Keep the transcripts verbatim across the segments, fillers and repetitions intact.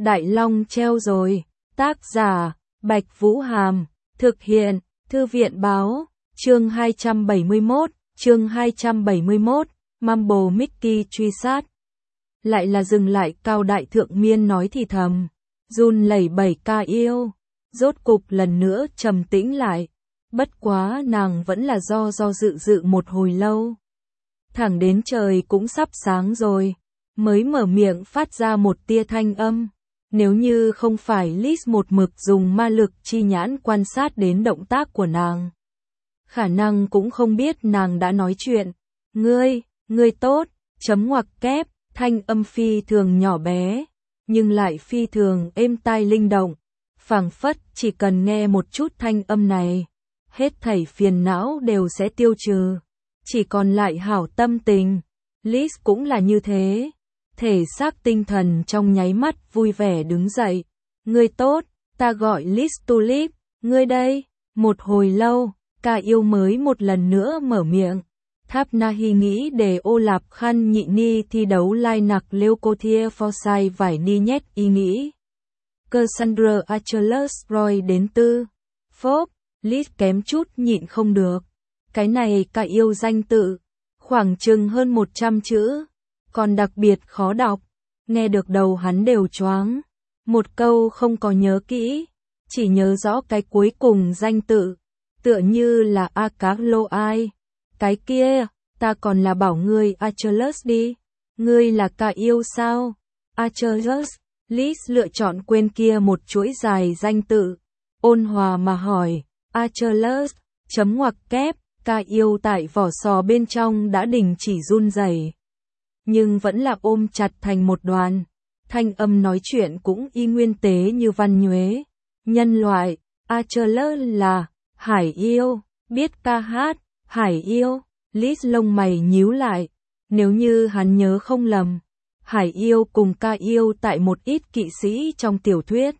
Đại Long treo rồi. Tác giả, Bạch Vũ Hàm. Thực hiện, Thư viện Báo. Chương hai trăm bảy mươi mốt, chương hai trăm bảy mươi mốt, Mumble Mickey truy sát. Lại là dừng lại, Cao Đại Thượng Miên nói thì thầm. Run lẩy bẩy ca yêu. Rốt cục lần nữa trầm tĩnh lại. Bất quá nàng vẫn là do do dự dự một hồi lâu. Thẳng đến trời cũng sắp sáng rồi. Mới mở miệng phát ra một tia thanh âm. Nếu như không phải Liz một mực dùng ma lực chi nhãn quan sát đến động tác của nàng. Khả năng cũng không biết nàng đã nói chuyện. Ngươi, ngươi tốt, chấm ngoặc kép, thanh âm phi thường nhỏ bé. Nhưng lại phi thường êm tai linh động. Phảng phất chỉ cần nghe một chút thanh âm này. Hết thảy phiền não đều sẽ tiêu trừ. Chỉ còn lại hảo tâm tình. Liz cũng là như thế. Thể xác tinh thần trong nháy mắt vui vẻ đứng dậy. Ngươi tốt, ta gọi Liz Tulip, ngươi đây. Một hồi lâu, ca yêu mới một lần nữa mở miệng. Tháp Nahi nghĩ để ô lạp khăn nhị ni thi đấu lai nặc Leucothea Forsyth vải ni nhét ý nghĩ. Cassandra Achilles Roy đến tư. Phốp, Liz kém chút nhịn không được. Cái này ca yêu danh tự. Khoảng chừng hơn một trăm chữ. Còn đặc biệt khó đọc. Nghe được đầu hắn đều choáng. Một câu không có nhớ kỹ. Chỉ nhớ rõ cái cuối cùng danh tự. Tựa như là Acarloai. Cái kia, ta còn là bảo ngươi Achilles đi. Ngươi là ca yêu sao? Achilles. Liz lựa chọn quên kia một chuỗi dài danh tự. Ôn hòa mà hỏi. Achilles. Chấm ngoặc kép. Ca yêu tại vỏ sò bên trong đã đình chỉ run rẩy. Nhưng vẫn là ôm chặt thành một đoàn. Thanh âm nói chuyện cũng y nguyên tế như văn nhuế. Nhân loại, Achilles là hải yêu, biết ca hát, hải yêu. Liz lông mày nhíu lại. Nếu như hắn nhớ không lầm, hải yêu cùng ca yêu tại một ít kỵ sĩ trong tiểu thuyết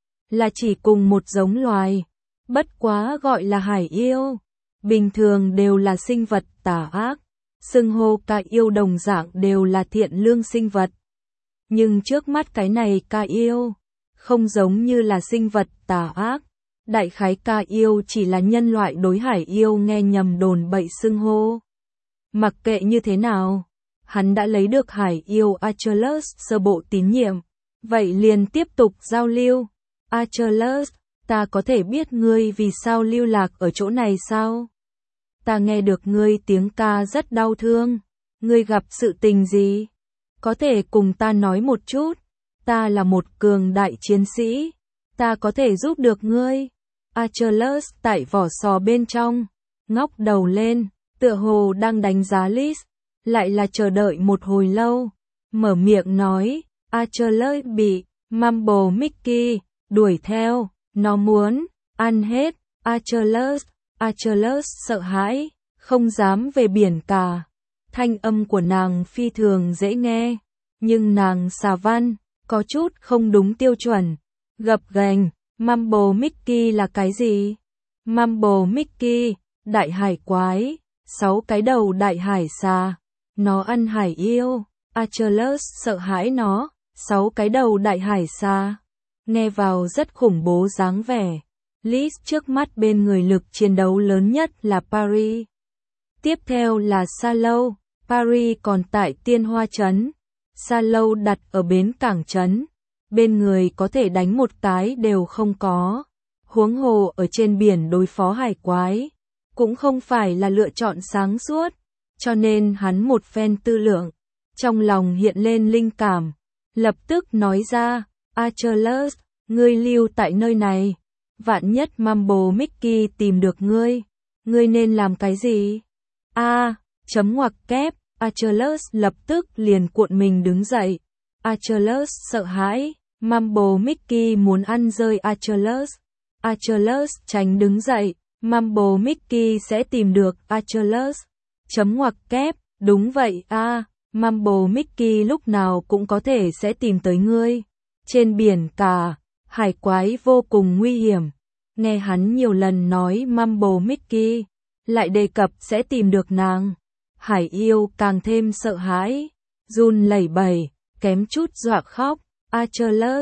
là chỉ cùng một giống loài. Bất quá gọi là hải yêu. Bình thường đều là sinh vật tà ác. Xưng hô ca yêu đồng dạng đều là thiện lương sinh vật. Nhưng trước mắt cái này ca yêu, không giống như là sinh vật tà ác. Đại khái ca yêu chỉ là nhân loại đối hải yêu nghe nhầm đồn bậy xưng hô. Mặc kệ như thế nào, hắn đã lấy được hải yêu Achilles sơ bộ tín nhiệm. Vậy liền tiếp tục giao lưu. Achilles, ta có thể biết ngươi vì sao lưu lạc ở chỗ này sao? Ta nghe được ngươi tiếng ca rất đau thương. Ngươi gặp sự tình gì? Có thể cùng ta nói một chút. Ta là một cường đại chiến sĩ. Ta có thể giúp được ngươi. Achilles tại vỏ sò bên trong. Ngóc đầu lên. Tựa hồ đang đánh giá Liz. Lại là chờ đợi một hồi lâu. Mở miệng nói. Achilles bị Mumble Mickey đuổi theo. Nó muốn ăn hết. Achilles. Achilles sợ hãi, không dám về biển cả. Thanh âm của nàng phi thường dễ nghe, nhưng nàng xà văn, có chút không đúng tiêu chuẩn. Gập ghềnh, Mumble Mickey là cái gì? Mumble Mickey, đại hải quái, sáu cái đầu đại hải xà. Nó ăn hải yêu, Achilles sợ hãi nó, sáu cái đầu đại hải xà. Nghe vào rất khủng bố dáng vẻ. Liz trước mắt bên người lực chiến đấu lớn nhất là Paris. Tiếp theo là Sallow, Paris còn tại Tiên Hoa Trấn. Sallow đặt ở bến cảng trấn. Bên người có thể đánh một cái đều không có. Huống hồ ở trên biển đối phó hải quái. Cũng không phải là lựa chọn sáng suốt. Cho nên hắn một phen tư lượng. Trong lòng hiện lên linh cảm. Lập tức nói ra, Achilles, ngươi lưu tại nơi này. Vạn nhất Mumble Mickey tìm được ngươi, ngươi nên làm cái gì? A, à, chấm ngoặc kép, Achilles lập tức liền cuộn mình đứng dậy. Achilles sợ hãi, Mumble Mickey muốn ăn rơi Achilles. Achilles tránh đứng dậy, Mumble Mickey sẽ tìm được Achilles. Chấm ngoặc kép, đúng vậy a, à, Mumble Mickey lúc nào cũng có thể sẽ tìm tới ngươi. Trên biển cả. Hải quái vô cùng nguy hiểm. Nghe hắn nhiều lần nói Mumble Mickey, lại đề cập sẽ tìm được nàng. Hải yêu càng thêm sợ hãi, run lẩy bẩy, kém chút dọa khóc. Achilles,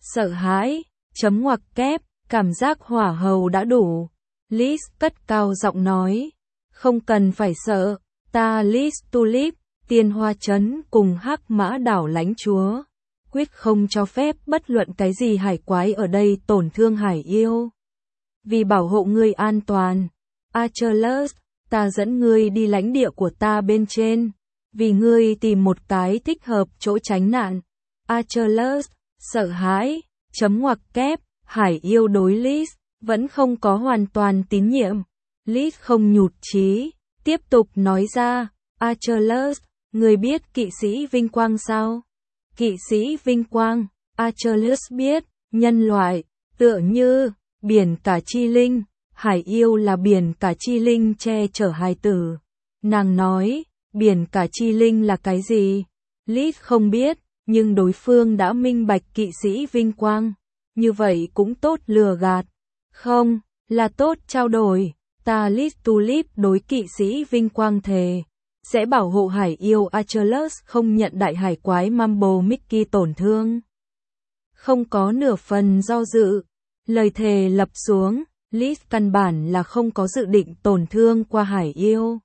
sợ hãi, chấm ngoặc kép, cảm giác hỏa hầu đã đủ. Liz cất cao giọng nói, không cần phải sợ, ta Liz Tulip, Tiên Hoa Trấn cùng Hắc Mã Đảo lãnh chúa, quyết không cho phép bất luận cái gì hải quái ở đây tổn thương hải yêu. Vì bảo hộ ngươi an toàn, Achilles, ta dẫn ngươi đi lãnh địa của ta bên trên, vì ngươi tìm một cái thích hợp chỗ tránh nạn. Achilles, sợ hãi, chấm ngoặc kép, hải yêu đối Liz, vẫn không có hoàn toàn tín nhiệm. Liz không nhụt chí, tiếp tục nói ra, Achilles, ngươi biết kỵ sĩ vinh quang sao? Kỵ sĩ vinh quang, Achilles biết, nhân loại, tựa như, biển cả chi linh, hải yêu là biển cả chi linh che chở hài tử. Nàng nói, biển cả chi linh là cái gì? Liz không biết, nhưng đối phương đã minh bạch kỵ sĩ vinh quang. Như vậy cũng tốt lừa gạt. Không, là tốt trao đổi. Ta Liz Tulip đối kỵ sĩ vinh quang thề. Sẽ bảo hộ hải yêu Achilles không nhận đại hải quái Mambo Mickey tổn thương. Không có nửa phần do dự. Lời thề lập xuống, Liz căn bản là không có dự định tổn thương qua hải yêu.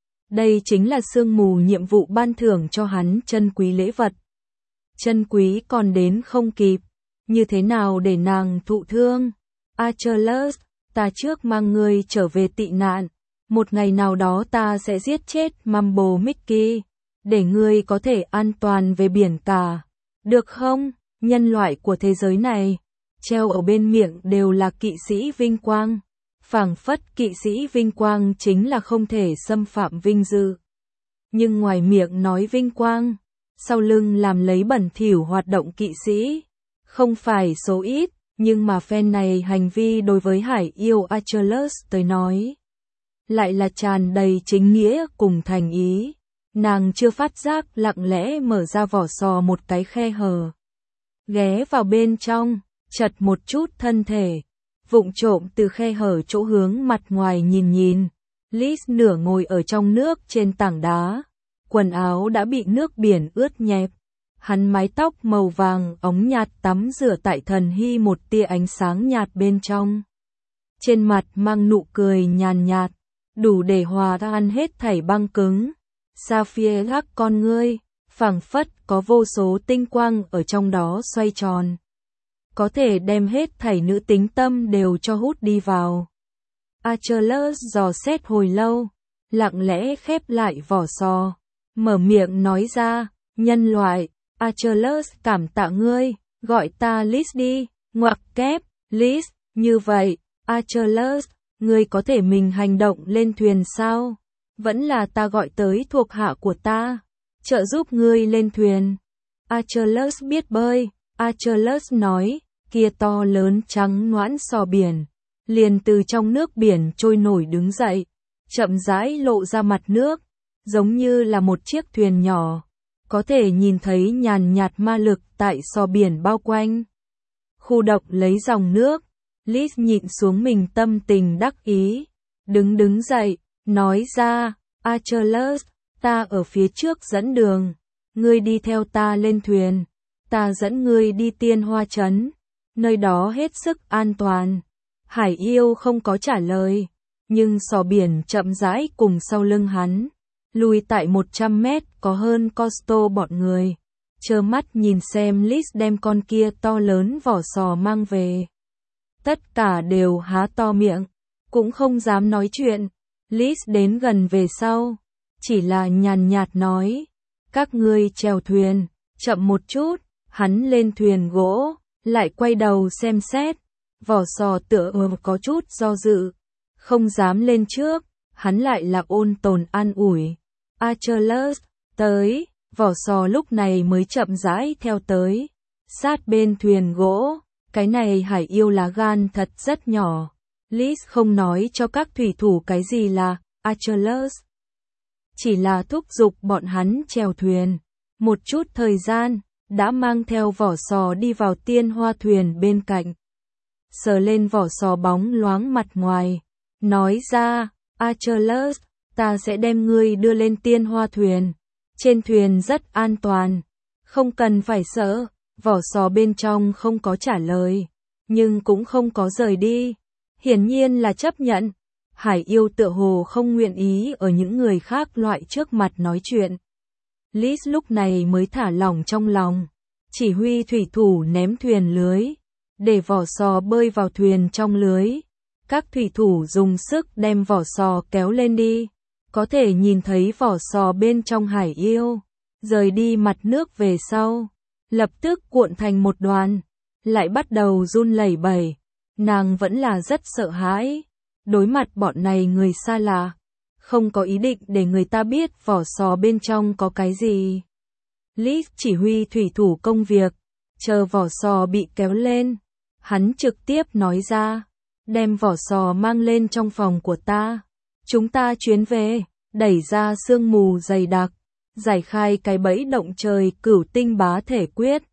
Đây chính là sương mù nhiệm vụ ban thưởng cho hắn chân quý lễ vật. Chân quý còn đến không kịp, như thế nào để nàng thụ thương? Achilles, ta trước mang ngươi trở về tị nạn, một ngày nào đó ta sẽ giết chết Mambo Mickey, để ngươi có thể an toàn về biển cả. Được không? Nhân loại của thế giới này, treo ở bên miệng đều là kỵ sĩ vinh quang. Phảng phất kỵ sĩ vinh quang chính là không thể xâm phạm vinh dự. Nhưng ngoài miệng nói vinh quang, sau lưng làm lấy bẩn thỉu hoạt động kỵ sĩ, không phải số ít, nhưng mà phen này hành vi đối với hải yêu Achilles tới nói, lại là tràn đầy chính nghĩa cùng thành ý. Nàng chưa phát giác lặng lẽ mở ra vỏ sò một cái khe hở, ghé vào bên trong, chật một chút thân thể, vụng trộm từ khe hở chỗ hướng mặt ngoài nhìn nhìn. Liz nửa ngồi ở trong nước trên tảng đá, quần áo đã bị nước biển ướt nhẹp. Hắn mái tóc màu vàng óng nhạt tắm rửa tại thần hy một tia ánh sáng nhạt bên trong. Trên mặt mang nụ cười nhàn nhạt, đủ để hòa tan hết thảy băng cứng. Sapphire gác con ngươi, phảng phất có vô số tinh quang ở trong đó xoay tròn. Có thể đem hết thảy nữ tính tâm đều cho hút đi vào. Achilles dò xét hồi lâu, lặng lẽ khép lại vỏ sò, mở miệng nói ra, nhân loại, Achilles cảm tạ ngươi, gọi ta Liz đi, ngoặc kép, Liz, như vậy, Achilles, ngươi có thể mình hành động lên thuyền sao? Vẫn là ta gọi tới thuộc hạ của ta, trợ giúp ngươi lên thuyền. Achilles biết bơi, Achilles nói, kia to lớn trắng noãn sò biển, liền từ trong nước biển trôi nổi đứng dậy, chậm rãi lộ ra mặt nước, giống như là một chiếc thuyền nhỏ, có thể nhìn thấy nhàn nhạt ma lực tại sò biển bao quanh. Khu độc lấy dòng nước, Liz nhịn xuống mình tâm tình đắc ý, đứng đứng dậy, nói ra, Achilles, ta ở phía trước dẫn đường, ngươi đi theo ta lên thuyền, ta dẫn ngươi đi Tiên Hoa Trấn, nơi đó hết sức an toàn. Hải yêu không có trả lời, nhưng sò biển chậm rãi cùng sau lưng hắn, lùi tại một trăm mét có hơn Costo bọn người, trơ mắt nhìn xem Liz đem con kia to lớn vỏ sò mang về. Tất cả đều há to miệng, cũng không dám nói chuyện. Liz đến gần về sau, chỉ là nhàn nhạt nói, các ngươi chèo thuyền, chậm một chút. Hắn lên thuyền gỗ, lại quay đầu xem xét, vỏ sò tựa hồ có chút do dự, không dám lên trước. Hắn lại là ôn tồn an ủi, Achilles, tới. Vỏ sò lúc này mới chậm rãi theo tới, sát bên thuyền gỗ. Cái này hải yêu lá gan thật rất nhỏ. Liz không nói cho các thủy thủ cái gì là Achilles, chỉ là thúc giục bọn hắn chèo thuyền. Một chút thời gian, đã mang theo vỏ sò đi vào Tiên Hoa thuyền bên cạnh, sờ lên vỏ sò bóng loáng mặt ngoài, nói ra, Achilles, ta sẽ đem ngươi đưa lên Tiên Hoa thuyền, trên thuyền rất an toàn, không cần phải sợ. Vỏ sò bên trong không có trả lời, nhưng cũng không có rời đi. Hiển nhiên là chấp nhận. Hải yêu tựa hồ không nguyện ý ở những người khác loại trước mặt nói chuyện. Liz lúc này mới thả lỏng trong lòng. Chỉ huy thủy thủ ném thuyền lưới, để vỏ sò bơi vào thuyền trong lưới. Các thủy thủ dùng sức đem vỏ sò kéo lên đi. Có thể nhìn thấy vỏ sò bên trong hải yêu, rời đi mặt nước về sau. Lập tức cuộn thành một đoàn, lại bắt đầu run lẩy bẩy. Nàng vẫn là rất sợ hãi. Đối mặt bọn này người xa lạ, không có ý định để người ta biết vỏ sò bên trong có cái gì. Liz chỉ huy thủy thủ công việc, chờ vỏ sò bị kéo lên. Hắn trực tiếp nói ra, đem vỏ sò mang lên trong phòng của ta. Chúng ta chuyến về, đẩy ra sương mù dày đặc, giải khai cái bẫy động trời cửu tinh bá thể quyết.